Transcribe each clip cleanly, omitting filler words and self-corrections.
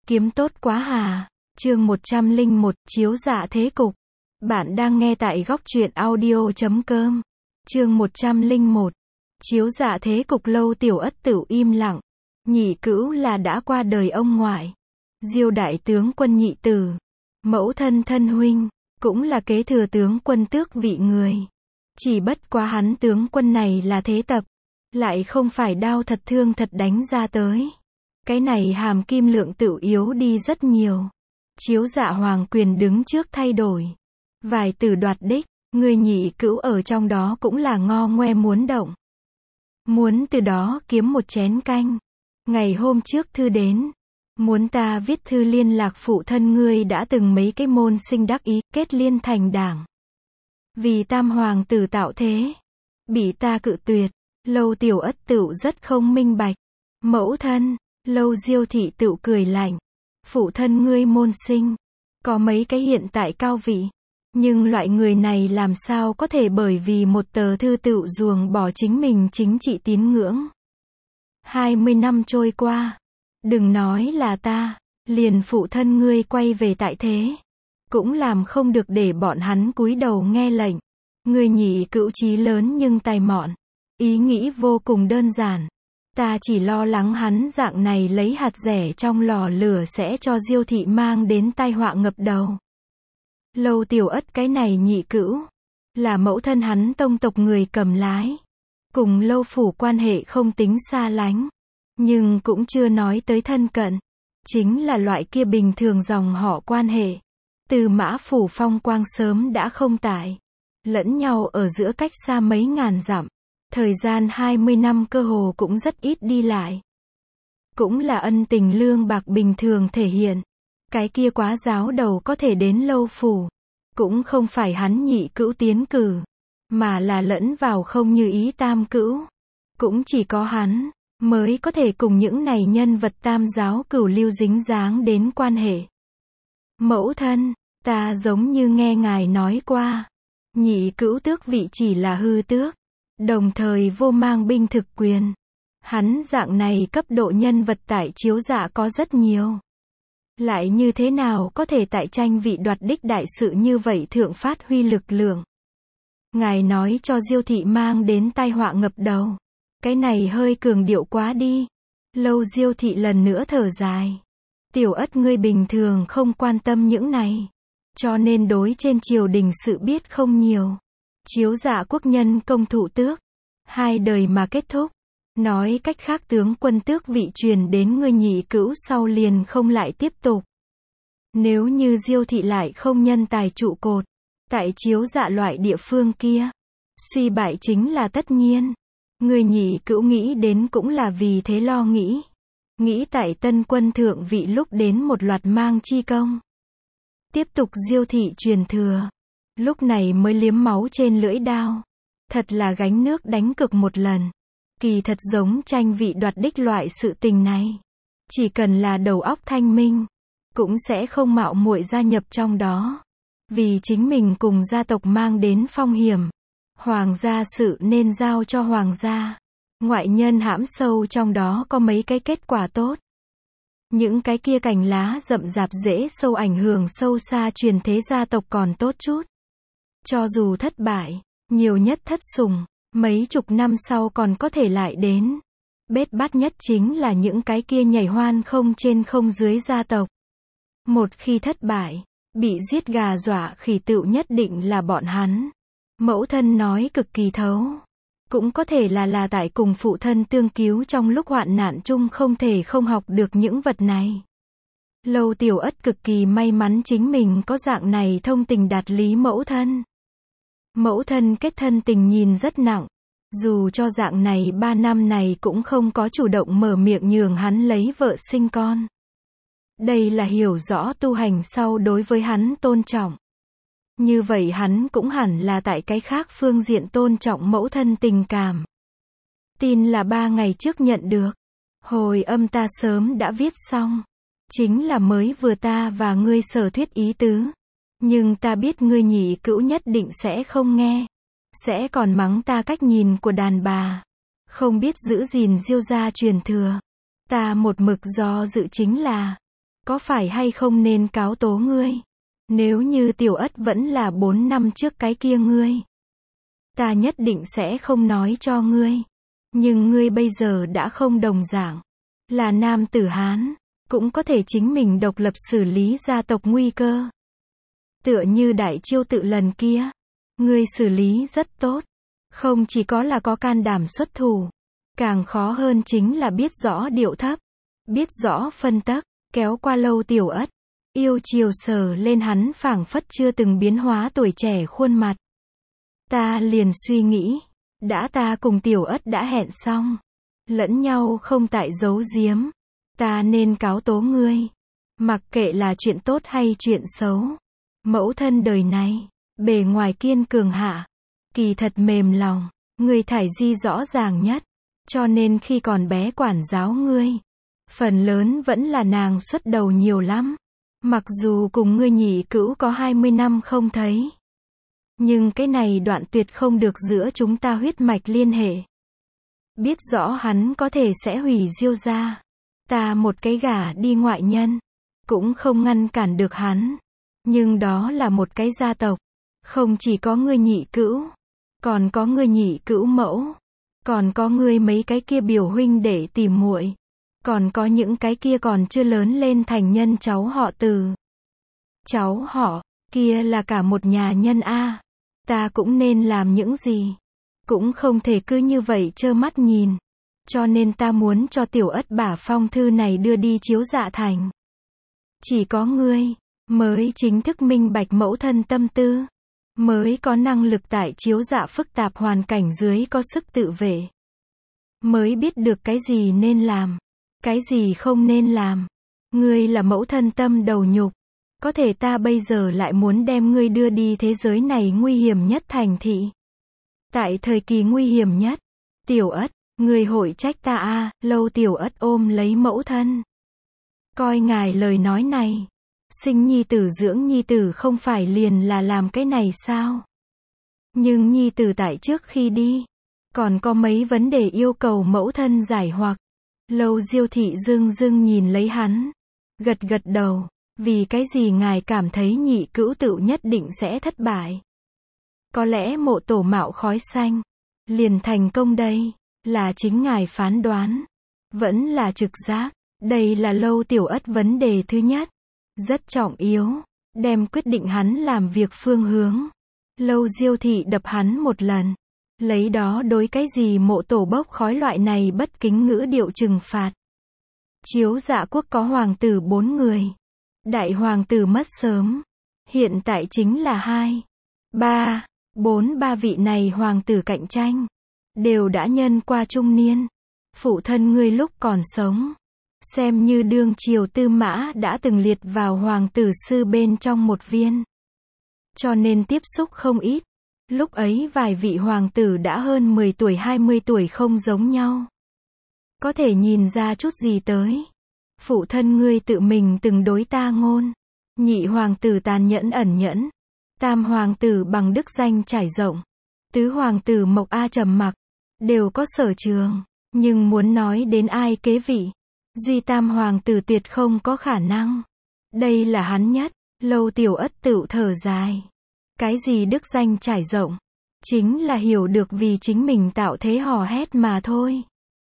Kiếm tốt quá hà. Chương 101, chiếu dạ thế cục. Bạn đang nghe tại góc truyện audio.com. Chương 101. Chiếu dạ thế cục. Lâu Tiểu Ất Tửu im lặng. Nhị cữu là đã qua đời ông ngoại. Diêu đại tướng quân nhị tử. Mẫu thân thân huynh. Cũng là kế thừa tướng quân tước vị người. Chỉ bất quá hắn tướng quân này là thế tập. Lại không phải đao thật thương thật đánh ra tới. Cái này hàm kim lượng tựu yếu đi rất nhiều. Chiếu dạ hoàng quyền đứng trước thay đổi. Vài từ đoạt đích, người nhị cữu ở trong đó cũng là ngo ngoe muốn động. Muốn từ đó kiếm một chén canh. Ngày hôm trước thư đến. Muốn ta viết thư liên lạc phụ thân ngươi đã từng mấy cái môn sinh đắc ý kết liên thành đảng. Vì tam hoàng tử tạo thế. Bị ta cự tuyệt. Lâu Tiểu Ất Tửu rất không minh bạch. Mẫu thân. Lâu Diêu thị tựu cười lạnh. Phụ thân ngươi môn sinh. Có mấy cái hiện tại cao vị. Nhưng loại người này làm sao có thể bởi vì một tờ thư tựu ruồng bỏ chính mình chính trị tín ngưỡng. 20 năm trôi qua. Đừng nói là ta. Liền phụ thân ngươi quay về tại thế. Cũng làm không được để bọn hắn cúi đầu nghe lệnh. Ngươi nhị cữu chí lớn nhưng tài mọn. Ý nghĩ vô cùng đơn giản. Ta chỉ lo lắng hắn dạng này lấy hạt rẻ trong lò lửa sẽ cho Diêu thị mang đến tai họa ngập đầu. Lâu Tiểu Ất cái này nhị cữu. Là mẫu thân hắn tông tộc người cầm lái. Cùng Lâu phủ quan hệ không tính xa lánh. Nhưng cũng chưa nói tới thân cận. Chính là loại kia bình thường dòng họ quan hệ. Từ Mã phủ phong quang sớm đã không tại. Lẫn nhau ở giữa cách xa mấy ngàn dặm. Thời gian 20 năm cơ hồ cũng rất ít đi lại. Cũng là ân tình lương bạc bình thường thể hiện. Cái kia quá giáo đầu có thể đến Lâu phủ. Cũng không phải hắn nhị cữu tiến cử. Mà là lẫn vào không như ý tam cữu. Cũng chỉ có hắn mới có thể cùng những này nhân vật tam giáo cửu lưu dính dáng đến quan hệ. Mẫu thân, ta giống như nghe ngài nói qua. Nhị cữu tước vị chỉ là hư tước. Đồng thời vô mang binh thực quyền. Hắn dạng này cấp độ nhân vật tại chiếu dạ có rất nhiều. Lại như thế nào có thể tại tranh vị đoạt đích đại sự như vậy thượng phát huy lực lượng. Ngài nói cho Diêu thị mang đến tai họa ngập đầu. Cái này hơi cường điệu quá đi. Lâu Diêu thị lần nữa thở dài. Tiểu Ất ngươi bình thường không quan tâm những này. Cho nên đối trên triều đình sự biết không nhiều. Chiếu dạ quốc nhân công thụ tước. 2 đời mà kết thúc. Nói cách khác tướng quân tước vị truyền đến ngươi nhị cữu sau liền không lại tiếp tục. Nếu như Diêu thị lại không nhân tài trụ cột. Tại chiếu dạ loại địa phương kia. Suy bại chính là tất nhiên. Người nhị cữu nghĩ đến cũng là vì thế lo nghĩ. Nghĩ tại tân quân thượng vị lúc đến một loạt mang chi công. Tiếp tục Diêu thị truyền thừa. Lúc này mới liếm máu trên lưỡi đao. Thật là gánh nước đánh cực một lần. Kỳ thật giống tranh vị đoạt đích loại sự tình này. Chỉ cần là đầu óc thanh minh. Cũng sẽ không mạo muội gia nhập trong đó. Vì chính mình cùng gia tộc mang đến phong hiểm. Hoàng gia sự nên giao cho hoàng gia. Ngoại nhân hãm sâu trong đó có mấy cái kết quả tốt. Những cái kia cành lá rậm rạp dễ sâu ảnh hưởng sâu xa truyền thế gia tộc còn tốt chút. Cho dù thất bại, nhiều nhất thất sủng, mấy chục năm sau còn có thể lại đến. Bết bát nhất chính là những cái kia nhảy hoan không trên không dưới gia tộc. Một khi thất bại, bị giết gà dọa khỉ tựu nhất định là bọn hắn. Mẫu thân nói cực kỳ thấu. Cũng có thể là tại cùng phụ thân tương cứu trong lúc hoạn nạn chung không thể không học được những vật này. Lâu Tiểu Ất cực kỳ may mắn chính mình có dạng này thông tình đạt lý mẫu thân. Mẫu thân kết thân tình nhìn rất nặng. Dù cho dạng này 3 năm này cũng không có chủ động mở miệng nhường hắn lấy vợ sinh con. Đây là hiểu rõ tu hành sau đối với hắn tôn trọng. Như vậy hắn cũng hẳn là tại cái khác phương diện tôn trọng mẫu thân tình cảm. Tin là 3 ngày trước nhận được. Hồi âm ta sớm đã viết xong. Chính là mới vừa ta và ngươi sở thuyết ý tứ. Nhưng ta biết ngươi nhị cữu nhất định sẽ không nghe. Sẽ còn mắng ta cách nhìn của đàn bà. Không biết giữ gìn Diêu gia truyền thừa. Ta một mực do dự chính là. có phải hay không nên cáo tố ngươi? Nếu như Tiểu Ất vẫn là 4 năm trước cái kia ngươi, ta nhất định sẽ không nói cho ngươi. Nhưng ngươi bây giờ đã không đồng dạng. Là nam tử Hán, cũng có thể chính mình độc lập xử lý gia tộc nguy cơ. Tựa như đại chiêu tự lần kia. Ngươi xử lý rất tốt. Không chỉ có là có can đảm xuất thủ. Càng khó hơn chính là biết rõ điệu thấp. Biết rõ phân tắc, kéo qua Lâu Tiểu Ất. Yêu chiều sờ lên hắn phảng phất chưa từng biến hóa tuổi trẻ khuôn mặt. Ta liền suy nghĩ. Đã ta cùng Tiểu Ất đã hẹn xong. Lẫn nhau không tại giấu giếm. Ta nên cáo tố ngươi. Mặc kệ là chuyện tốt hay chuyện xấu. Mẫu thân đời này, bề ngoài kiên cường hạ. Kỳ thật mềm lòng. Ngươi Thải Di rõ ràng nhất. Cho nên khi còn bé quản giáo ngươi. Phần lớn vẫn là nàng xuất đầu nhiều lắm. Mặc dù cùng ngươi nhị cữu có 20 năm không thấy. Nhưng cái này đoạn tuyệt không được giữa chúng ta huyết mạch liên hệ. Biết rõ hắn có thể sẽ hủy Diêu gia. Ta một cái gả đi ngoại nhân. Cũng không ngăn cản được hắn. Nhưng đó là một cái gia tộc. Không chỉ có ngươi nhị cữu. Còn có ngươi nhị cữu mẫu. Còn có ngươi mấy cái kia biểu huynh để tìm muội. Còn có những cái kia còn chưa lớn lên thành nhân cháu họ Từ. Cháu họ, kia là cả một nhà nhân a. Ta cũng nên làm những gì. Cũng không thể cứ như vậy trơ mắt nhìn. Cho nên ta muốn cho Tiểu Ất bả phong thư này đưa đi Chiếu Dạ Thành. Chỉ có ngươi mới chính thức minh bạch mẫu thân tâm tư. Mới có năng lực tại Chiếu Dạ phức tạp hoàn cảnh dưới có sức tự vệ. Mới biết được cái gì nên làm. Cái gì không nên làm. Ngươi là mẫu thân tâm đầu nhục. Có thể ta bây giờ lại muốn đem ngươi đưa đi thế giới này nguy hiểm nhất thành thị. Tại thời kỳ nguy hiểm nhất. Tiểu Ất, ngươi hội trách ta a. Lâu Tiểu Ất ôm lấy mẫu thân. Coi ngài lời nói này. Sinh nhi tử dưỡng nhi tử không phải liền là làm cái này sao? Nhưng nhi tử tại trước khi đi. Còn có mấy vấn đề yêu cầu mẫu thân giải hoặc. Lâu Diêu thị dưng dưng nhìn lấy hắn. Gật gật đầu. Vì cái gì ngài cảm thấy nhị cữu tự nhất định sẽ thất bại? Có lẽ mộ tổ mạo khói xanh. Liền thành công đây. Là chính ngài phán đoán. Vẫn là trực giác. Đây là Lâu Tiểu Ất vấn đề thứ nhất. Rất trọng yếu. Đem quyết định hắn làm việc phương hướng. Lâu Diêu thị đập hắn một lần. Lấy đó đối cái gì mộ tổ bốc khói loại này bất kính ngữ điệu trừng phạt. Chiếu Dạ quốc có hoàng tử 4 người. Đại hoàng tử mất sớm. Hiện tại chính là 2, 3, 4 ba vị này hoàng tử cạnh tranh. Đều đã nhân qua trung niên. Phụ thân ngươi lúc còn sống. Xem như đương triều Tư Mã đã từng liệt vào hoàng tử sư bên trong một viên. Cho nên tiếp xúc không ít. Lúc ấy vài vị hoàng tử đã hơn 10 tuổi 20 tuổi không giống nhau. Có thể nhìn ra chút gì tới. Phụ thân ngươi tự mình từng đối ta ngôn. Nhị hoàng tử tàn nhẫn ẩn nhẫn. Tam hoàng tử bằng đức danh trải rộng. Tứ hoàng tử Mộc A trầm mặc. Đều có sở trường. Nhưng muốn nói đến ai kế vị. Duy tam hoàng tử tuyệt không có khả năng. Đây là hắn nhất. Lâu Tiểu Ất tựu thở dài. Cái gì đức danh trải rộng? Chính là hiểu được vì chính mình tạo thế hò hét mà thôi.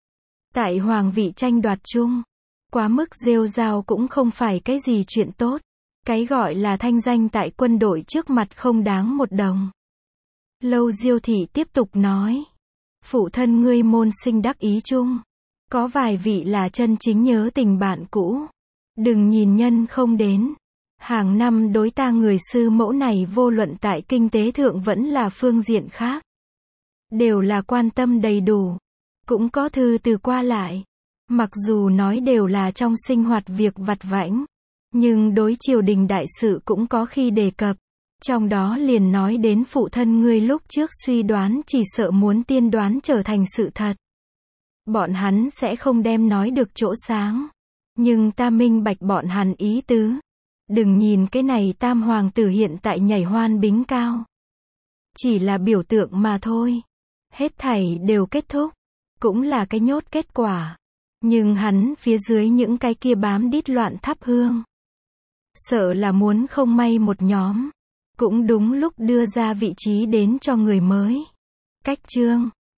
Tại hoàng vị tranh đoạt chung. Quá mức rêu rao cũng không phải cái gì chuyện tốt. Cái gọi là thanh danh tại quân đội trước mặt không đáng một đồng. Lâu Diêu thị tiếp tục nói. Phụ thân ngươi môn sinh đắc ý chung. Có vài vị là chân chính nhớ tình bạn cũ. Đừng nhìn nhân không đến. Hàng năm đối ta người sư mẫu này vô luận tại kinh tế thượng vẫn là phương diện khác. Đều là quan tâm đầy đủ. Cũng có thư từ qua lại. Mặc dù nói đều là trong sinh hoạt việc vặt vãnh. Nhưng đối triều đình đại sự cũng có khi đề cập. Trong đó liền nói đến phụ thân ngươi lúc trước suy đoán chỉ sợ muốn tiên đoán trở thành sự thật. Bọn hắn sẽ không đem nói được chỗ sáng. Nhưng ta minh bạch bọn hắn ý tứ. Đừng nhìn cái này tam hoàng tử hiện tại nhảy hoan bính cao. Chỉ là biểu tượng mà thôi. Hết thảy đều kết thúc. Cũng là cái nhốt kết quả. Nhưng hắn phía dưới những cái kia bám đít loạn thắp hương. Sợ là muốn không may một nhóm. Cũng đúng lúc đưa ra vị trí đến cho người mới. Cách chương